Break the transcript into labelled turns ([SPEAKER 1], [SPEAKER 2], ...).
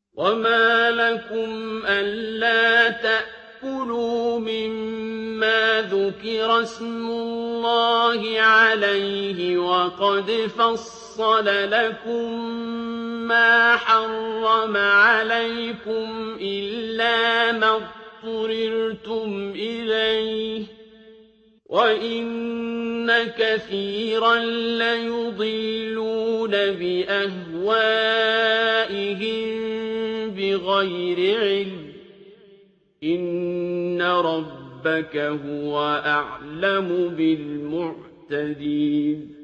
[SPEAKER 1] وَمَا لَكُمْ أَلَّا تَأْكُلُوا مِمَّا ذُكِرَ اسْمُ اللَّهِ عَلَيْهِ وَقَدْ فَصَّلَ لَكُم مَّا حَرَّمَ عَلَيْكُمْ إِلَّا مَا اضْطُرِرْتُمْ إِلَيْهِ ۗ وَإِنَّ كَثِيرًا لَّيُضِلُّونَ بِأَهْوَائِهِم بِغَيْرِ عِلْمٍ ۗ إِنَّ رَبَّكَ هُوَ أَعْلَمُ بِالْمُعْتَدِينَ